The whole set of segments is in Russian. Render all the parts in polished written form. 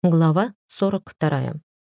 Глава 42.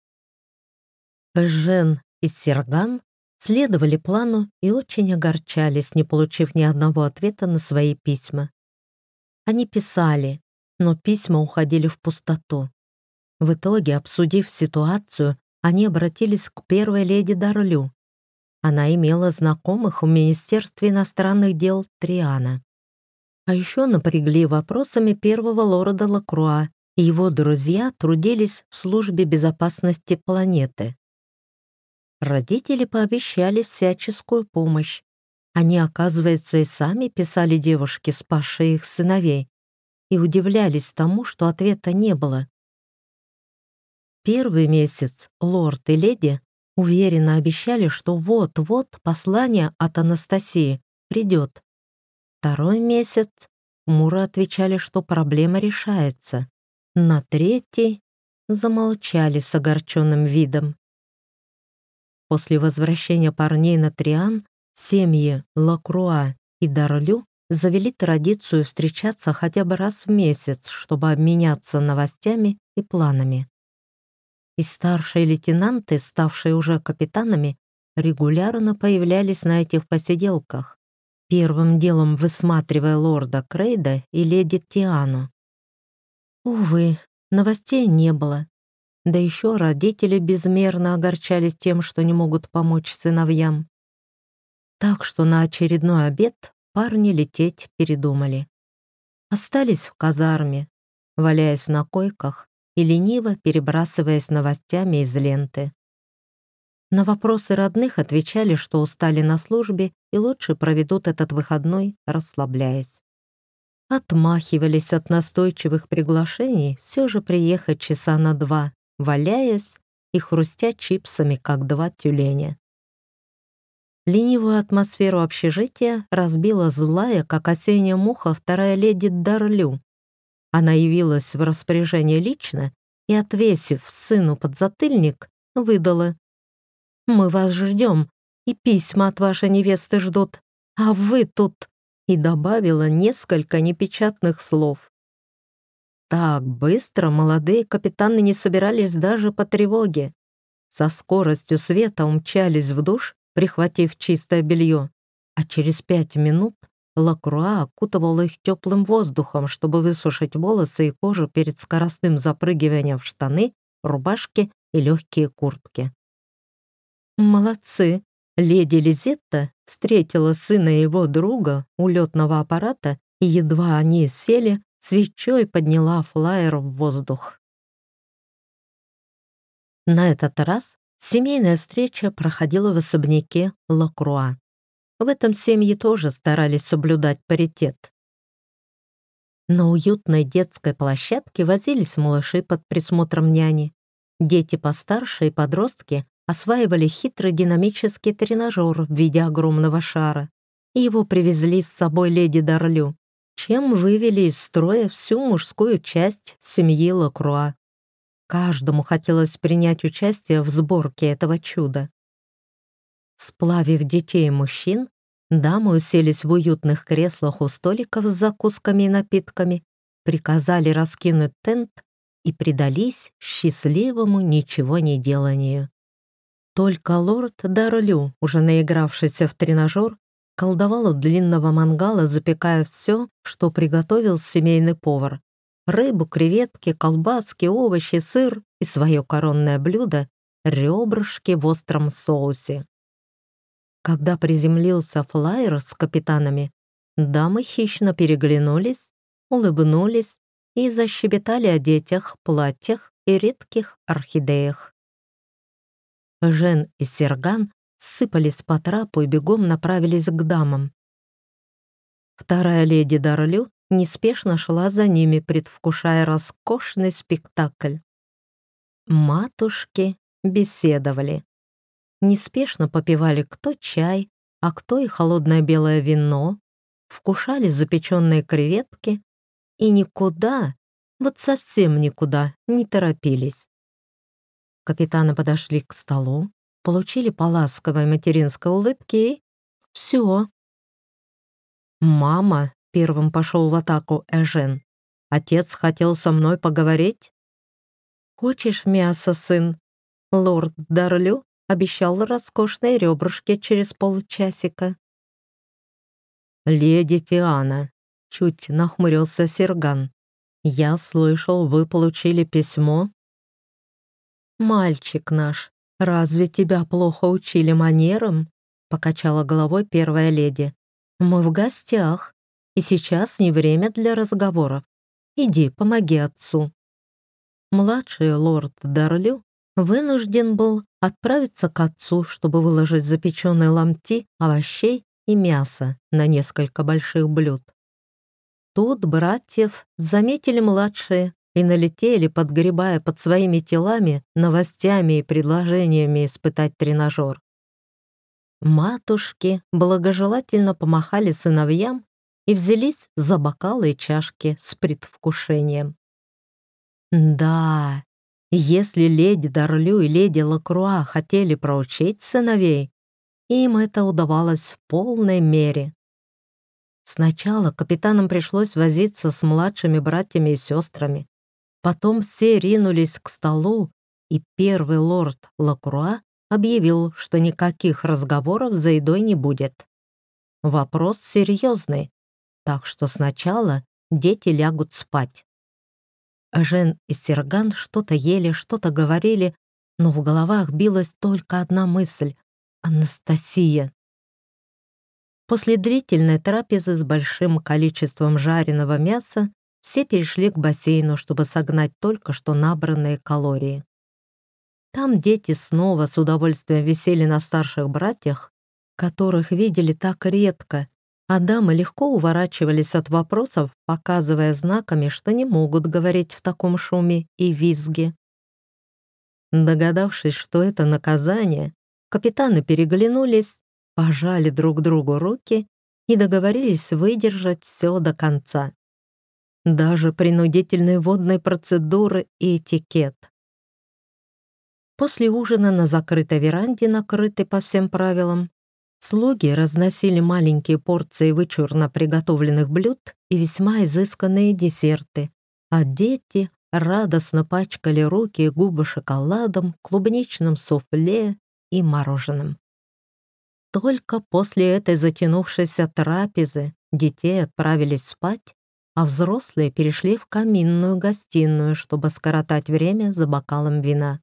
Жен и Серган следовали плану и очень огорчались, не получив ни одного ответа на свои письма. Они писали, но письма уходили в пустоту. В итоге, обсудив ситуацию, они обратились к первой леди Дарлю. Она имела знакомых в Министерстве иностранных дел Триана. А еще напрягли вопросами первого лорда Лакруа, и его друзья трудились в службе безопасности планеты. Родители пообещали всяческую помощь. Они, оказывается, и сами писали девушке, спасшей их сыновей, и удивлялись тому, что ответа не было. Первый месяц лорд и леди уверенно обещали, что вот-вот послание от Анастасии придет. Второй месяц хмуро отвечали, что проблема решается. На третий замолчали с огорченным видом. После возвращения парней на Триан семьи Лакруа и Дарлю завели традицию встречаться хотя бы раз в месяц, чтобы обменяться новостями и планами. И старшие лейтенанты, ставшие уже капитанами, регулярно появлялись на этих посиделках, первым делом высматривая лорда Крейда и леди Тиану. Увы, новостей не было. Да еще родители безмерно огорчались тем, что не могут помочь сыновьям. Так что на очередной обед парни лететь передумали. Остались в казарме, валяясь на койках и лениво перебрасываясь новостями из ленты. На вопросы родных отвечали, что устали на службе и лучше проведут этот выходной, расслабляясь. Отмахивались от настойчивых приглашений все же приехать часа на 2, валяясь и хрустя чипсами, как два тюленя. Ленивую атмосферу общежития разбила злая, как осенняя муха, вторая леди Дарлю. Она явилась в распоряжение лично и, отвесив сыну подзатыльник, выдала: «Мы вас ждем, и письма от вашей невесты ждут, а вы тут...» и добавила несколько непечатных слов. Так быстро молодые капитаны не собирались даже по тревоге. Со скоростью света умчались в душ, прихватив чистое белье, а через 5 минут Лакруа окутывал их теплым воздухом, чтобы высушить волосы и кожу перед скоростным запрыгиванием в штаны, рубашки и легкие куртки. Молодцы! Леди Лизетта встретила сына и его друга у летного аппарата, и едва они сели, свечой подняла флаер в воздух. На этот раз семейная встреча проходила в особняке Лакруа. В этом семьи тоже старались соблюдать паритет. На уютной детской площадке возились малыши под присмотром няни. Дети постарше и подростки осваивали хитрый динамический тренажер в виде огромного шара, и его привезли с собой леди Дарлю, чем вывели из строя всю мужскую часть семьи Лакруа. Каждому хотелось принять участие в сборке этого чуда. Сплавив детей и мужчин, дамы уселись в уютных креслах у столиков с закусками и напитками, приказали раскинуть тент и предались счастливому ничегонеделанию. Только лорд Дарлю, уже наигравшийся в тренажер, колдовал у длинного мангала, запекая все, что приготовил семейный повар: рыбу, креветки, колбаски, овощи, сыр и свое коронное блюдо — ребрышки в остром соусе. Когда приземлился флайер с капитанами, дамы хищно переглянулись, улыбнулись и защебетали о детях, платьях и редких орхидеях. Жен и Серган сыпались по трапу и бегом направились к дамам. Вторая леди Дарлю неспешно шла за ними, предвкушая роскошный спектакль. Матушки беседовали. Неспешно попивали кто чай, а кто и холодное белое вино, вкушали запеченные креветки и никуда, вот совсем никуда, не торопились. Капитаны подошли к столу, получили по ласковой материнской улыбке и все. «Мама», — первым пошел в атаку Эжен, — «отец хотел со мной поговорить». «Хочешь мясо, сын? Лорд Дарлю обещал роскошные ребрышки через полчасика». «Леди Тиана», — чуть нахмурился Серган. «Я слышал, вы получили письмо?» «Мальчик наш, разве тебя плохо учили манерам?» — покачала головой первая леди. «Мы в гостях, и сейчас не время для разговоров. Иди, помоги отцу». Младший лорд Дарлю вынужден был отправиться к отцу, чтобы выложить запеченные ломти овощей и мясо на несколько больших блюд. Тут братьев заметили младшие и налетели, подгребая под своими телами, новостями и предложениями испытать тренажер. Матушки благожелательно помахали сыновьям и взялись за бокалы и чашки с предвкушением. Да, если леди Дарлю и леди Лакруа хотели проучить сыновей, им это удавалось в полной мере. Сначала капитанам пришлось возиться с младшими братьями и сестрами. Потом все ринулись к столу, и первый лорд Лакруа объявил, что никаких разговоров за едой не будет. Вопрос серьезный, так что сначала дети лягут спать. Жен и Серган что-то ели, что-то говорили, но в головах билась только одна мысль — Анастасия. После длительной трапезы с большим количеством жареного мяса все перешли к бассейну, чтобы согнать только что набранные калории. Там дети снова с удовольствием висели на старших братьях, которых видели так редко, а дамы легко уворачивались от вопросов, показывая знаками, что не могут говорить в таком шуме и визге. Догадавшись, что это наказание, капитаны переглянулись, пожали друг другу руки и договорились выдержать все до конца. Даже принудительные водные процедуры и этикет. После ужина на закрытой веранде, накрытой по всем правилам, слуги разносили маленькие порции вычурно приготовленных блюд и весьма изысканные десерты, а дети радостно пачкали руки и губы шоколадом, клубничным суфле и мороженым. Только после этой затянувшейся трапезы детей отправились спать, а взрослые перешли в каминную гостиную, чтобы скоротать время за бокалом вина.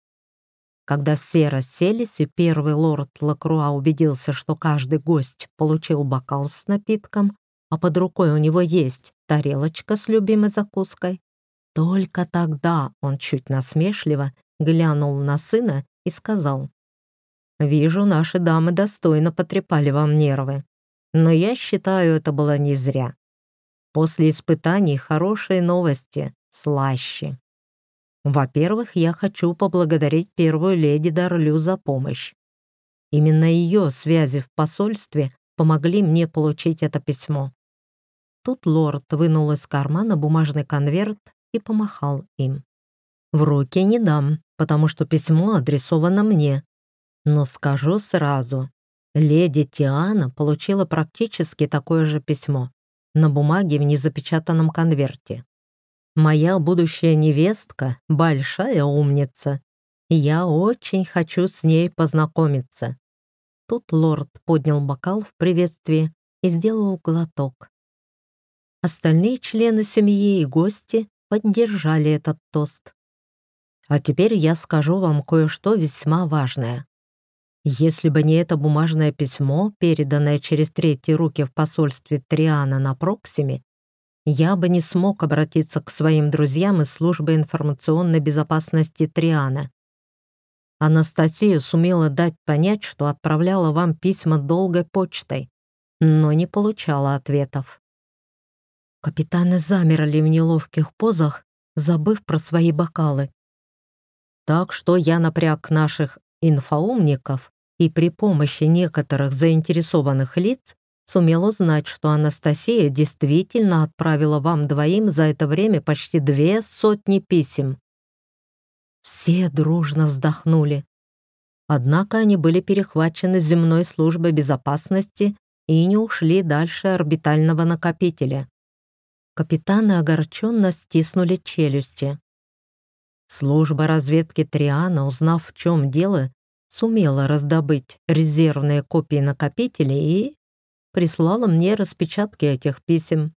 Когда все расселись, и первый лорд Лакруа убедился, что каждый гость получил бокал с напитком, а под рукой у него есть тарелочка с любимой закуской, только тогда он чуть насмешливо глянул на сына и сказал: «Вижу, наши дамы достойно потрепали вам нервы, но я считаю, это было не зря. После испытаний хорошие новости слаще. Во-первых, я хочу поблагодарить первую леди Дарлю за помощь. Именно ее связи в посольстве помогли мне получить это письмо». Тут лорд вынул из кармана бумажный конверт и помахал им. «В руки не дам, потому что письмо адресовано мне. Но скажу сразу, леди Тиана получила практически такое же письмо на бумаге в незапечатанном конверте. Моя будущая невестка — большая умница, и я очень хочу с ней познакомиться». Тут лорд поднял бокал в приветствии и сделал глоток. Остальные члены семьи и гости поддержали этот тост. А теперь я скажу вам кое-что весьма важное. Если бы не это бумажное письмо, переданное через третьи руки в посольстве Триана на Проксиме, я бы не смог обратиться к своим друзьям из службы информационной безопасности Триана. Анастасия сумела дать понять, что отправляла вам письма долгой почтой, но не получала ответов. Капитаны замерли в неловких позах, забыв про свои бокалы. Так что я напряг наших инфоумников и при помощи некоторых заинтересованных лиц сумел узнать, что Анастасия действительно отправила вам двоим за это время почти 200 писем. Все дружно вздохнули. Однако они были перехвачены земной службой безопасности и не ушли дальше орбитального накопителя. Капитаны огорченно стиснули челюсти. Служба разведки Триана, узнав, в чем дело, сумела раздобыть резервные копии накопителей и прислала мне распечатки этих писем.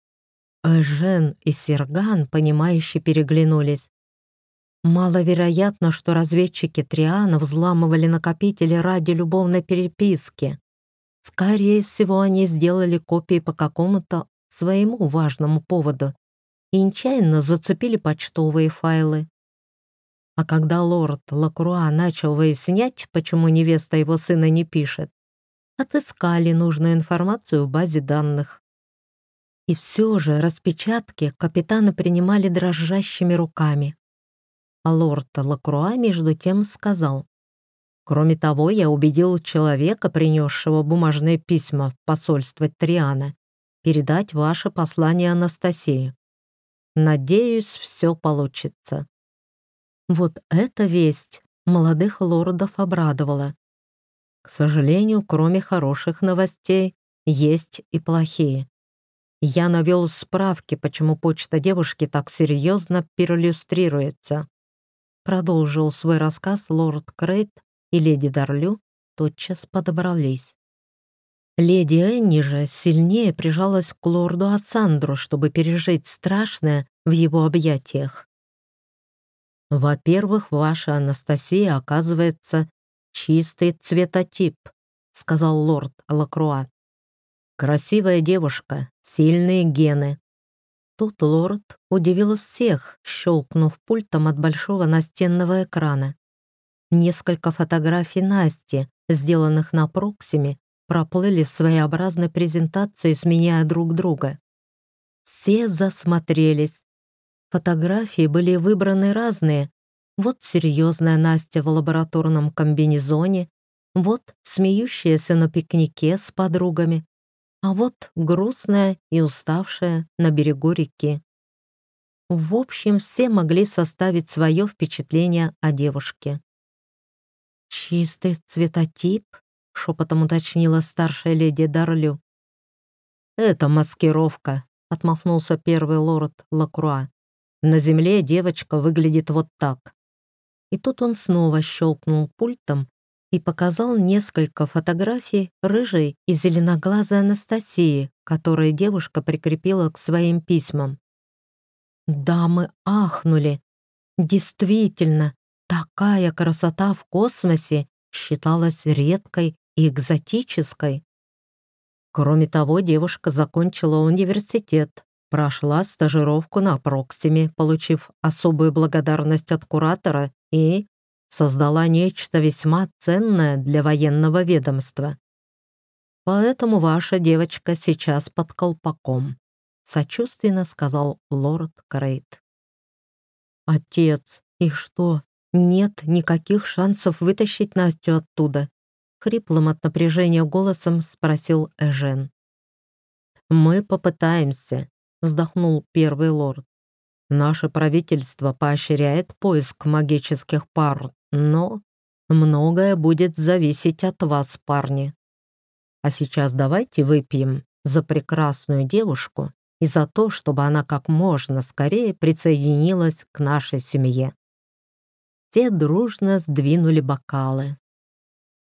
Эжен и Серган, понимающе переглянулись. Маловероятно, что разведчики Триана взламывали накопители ради любовной переписки. Скорее всего, они сделали копии по какому-то своему важному поводу и нечаянно зацепили почтовые файлы. А когда лорд Лакруа начал выяснять, почему невеста его сына не пишет, отыскали нужную информацию в базе данных. И все же распечатки капитаны принимали дрожащими руками. А лорд Лакруа между тем сказал: «Кроме того, я убедил человека, принесшего бумажные письма в посольство Триана, передать ваше послание Анастасии. Надеюсь, все получится». Вот эта весть молодых лордов обрадовала. К сожалению, кроме хороших новостей, есть и плохие. Я навел справки, почему почта девушки так серьезно перлюстрируется. Продолжил свой рассказ лорд Крейт, и леди Дарлю тотчас подобрались. Леди Энни же сильнее прижалась к лорду Ассандру, чтобы пережить страшное в его объятиях. «Во-первых, ваша Анастасия, оказывается, чистый цветотип», — сказал лорд Лакруа. «Красивая девушка, сильные гены». Тут лорд удивил всех, щелкнув пультом от большого настенного экрана. Несколько фотографий Насти, сделанных на Проксиме, проплыли в своеобразной презентации, сменяя друг друга. Все засмотрелись. Фотографии были выбраны разные. Вот серьезная Настя в лабораторном комбинезоне, вот смеющаяся на пикнике с подругами, а вот грустная и уставшая на берегу реки. В общем, все могли составить свое впечатление о девушке. «Чистый цветотип?» — шепотом уточнила старшая леди Дарлю. «Это маскировка», — отмахнулся первый лорд Лакруа. «На земле девочка выглядит вот так». И тут он снова щелкнул пультом и показал несколько фотографий рыжей и зеленоглазой Анастасии, которые девушка прикрепила к своим письмам. Дамы ахнули. Действительно, такая красота в космосе считалась редкой и экзотической. Кроме того, девушка закончила университет, прошла стажировку на Проксиме, получив особую благодарность от куратора, и создала нечто весьма ценное для военного ведомства. Поэтому ваша девочка сейчас под колпаком», — сочувственно сказал лорд Крейт. «Отец, и что, нет никаких шансов вытащить Настю оттуда?» — хриплым от напряжения голосом спросил Эжен. «Мы попытаемся», — вздохнул первый лорд. «Наше правительство поощряет поиск магических пар, но многое будет зависеть от вас, парни. А сейчас давайте выпьем за прекрасную девушку и за то, чтобы она как можно скорее присоединилась к нашей семье». Те дружно сдвинули бокалы.